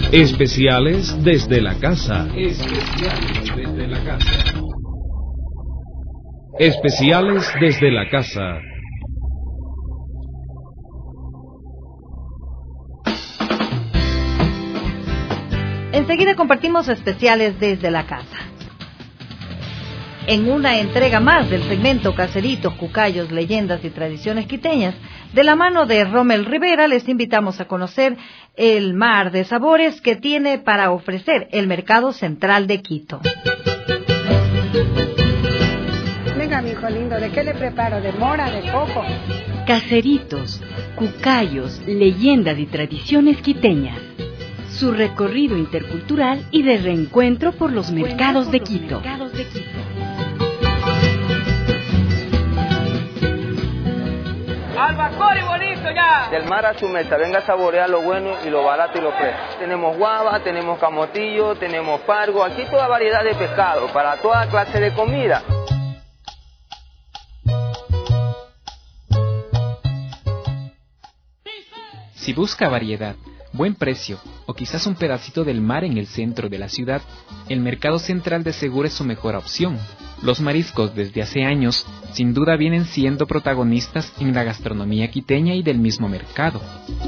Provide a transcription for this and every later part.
Especiales desde la casa. Especiales desde la casa. Especiales desde la casa. Enseguida compartimos especiales desde la casa. En una entrega más del segmento Caseritos, Cucayos, Leyendas y Tradiciones Quiteñas, de la mano de Rommel Rivera, les invitamos a conocer el mar de sabores que tiene para ofrecer el Mercado Central de Quito. Venga, mi hijo lindo, ¿de qué le preparo? ¿De mora, de coco? Caseritos, Cucayos, Leyendas y Tradiciones Quiteñas. Su recorrido intercultural y de reencuentro por los mercados de Quito. Albacora y bonito ya. Del mar a su mesa, venga a saborear lo bueno y lo barato y lo fresco. Tenemos guava, tenemos camotillo, tenemos pargo, aquí toda variedad de pescado, para toda clase de comida. Si busca variedad, buen precio o quizás un pedacito del mar en el centro de la ciudad, el Mercado Central de seguro es su mejor opción. Los mariscos desde hace años sin duda vienen siendo protagonistas en la gastronomía quiteña y del mismo mercado.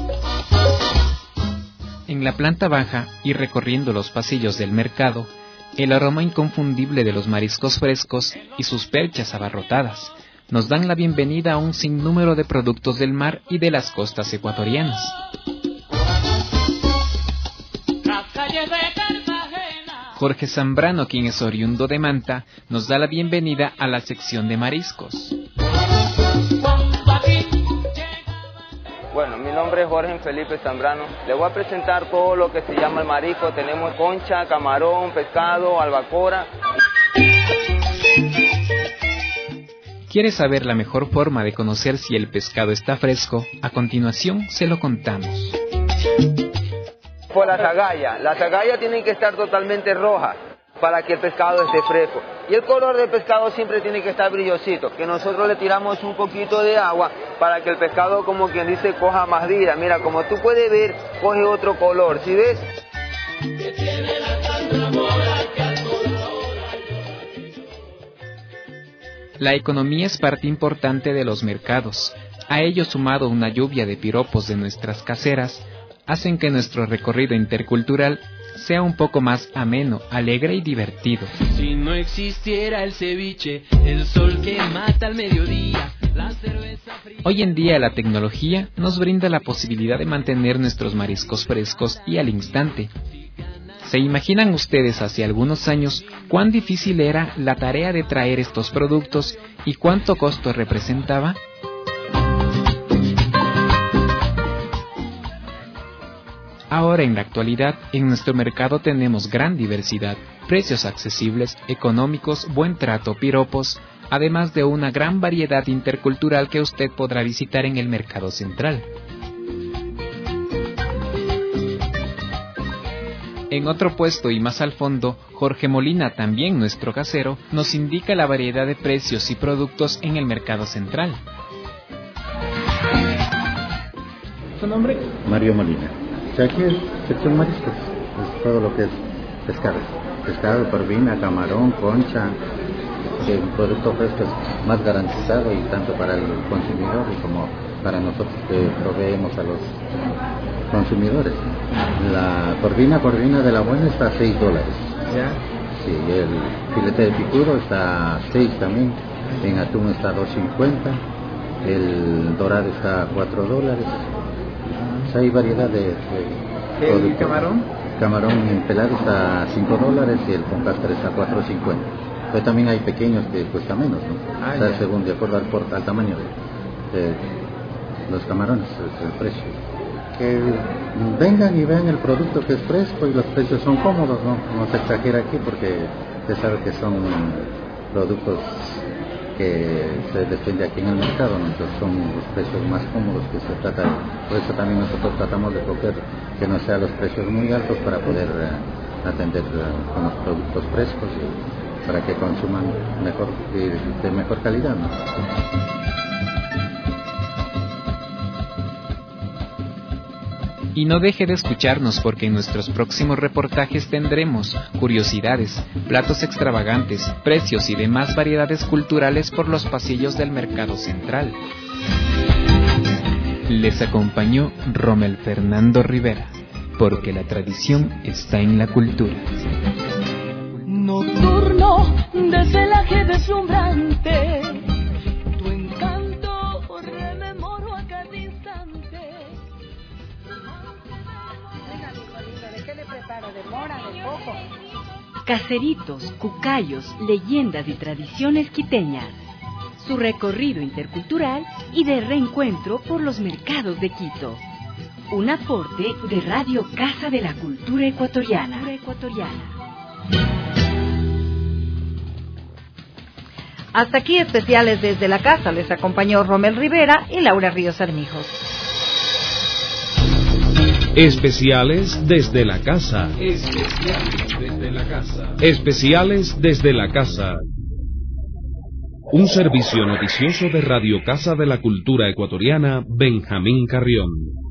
En la planta baja y recorriendo los pasillos del mercado, el aroma inconfundible de los mariscos frescos y sus perchas abarrotadas nos dan la bienvenida a un sinnúmero de productos del mar y de las costas ecuatorianas. Jorge Zambrano, quien es oriundo de Manta, nos da la bienvenida a la sección de mariscos. Bueno, mi nombre es Jorge Felipe Zambrano. Le voy a presentar todo lo que se llama el marisco. Tenemos concha, camarón, pescado, albacora. ¿Quieres saber la mejor forma de conocer si el pescado está fresco? A continuación se lo contamos. Por la zagalla tiene que estar totalmente roja para que el pescado esté fresco. Y el color del pescado siempre tiene que estar brillosito, que nosotros le tiramos un poquito de agua para que el pescado, como quien dice, coja más vida. Mira, como tú puedes ver, coge otro color, ¿sí ves? La economía es parte importante de los mercados. A ello sumado una lluvia de piropos de nuestras caseras, hacen que nuestro recorrido intercultural sea un poco más ameno, alegre y divertido. Si no existiera el ceviche, el sol que mata al mediodía, la cerveza fría... Hoy en día la tecnología nos brinda la posibilidad de mantener nuestros mariscos frescos y al instante. ¿Se imaginan ustedes hace algunos años cuán difícil era la tarea de traer estos productos y cuánto costo representaba? Ahora en la actualidad, en nuestro mercado tenemos gran diversidad, precios accesibles, económicos, buen trato, piropos, además de una gran variedad intercultural que usted podrá visitar en el Mercado Central. En otro puesto y más al fondo, Jorge Molina, también nuestro casero, nos indica la variedad de precios y productos en el Mercado Central. ¿Su nombre? Mario Molina. Aquí es sección mariscos, es todo lo que es pescado, corvina, camarón, concha, que el producto fresco es más garantizado y tanto para el consumidor y como para nosotros que proveemos a los consumidores. La corvina de la buena está a $6. ¿Ya? Sí, el filete de picudo está a 6 también, en atún está a $2.50, el dorado está a $4. Hay variedad de productos. ¿El camarón? Camarón en pelado está a $5 y el con cáscara está a $4.50. Pero también hay pequeños que cuesta menos, ¿no? O sea, según de acuerdo al tamaño de los camarones, es el precio. Que vengan y vean el producto que es fresco y los precios son cómodos, no se exagera aquí porque se sabe que son productos que se depende aquí en el mercado, ¿no? Entonces son los precios más cómodos que se trata. Por eso también nosotros tratamos de coger que no sean los precios muy altos para poder atender con los productos frescos y para que consuman mejor de mejor calidad, ¿no? Y no deje de escucharnos porque en nuestros próximos reportajes tendremos curiosidades, platos extravagantes, precios y demás variedades culturales por los pasillos del Mercado Central. Les acompañó Rommel Fernando Rivera, porque la tradición está en la cultura. Nocturno, desvelaje deslumbrante, tu encanto rememoro a cada instante. Venga, mijo lindo, ¿de qué le preparo? ¿De mora, de coco? Caseritos, cucayos, leyendas y tradiciones quiteñas. Su recorrido intercultural y de reencuentro por los mercados de Quito. Un aporte de Radio Casa de la Cultura Ecuatoriana. Hasta aquí especiales desde la casa. Les acompañó Rommel Rivera y Laura Ríos Armijos. Especiales desde la casa. Especiales desde la casa. Un servicio noticioso de Radio Casa de la Cultura Ecuatoriana, Benjamín Carrión.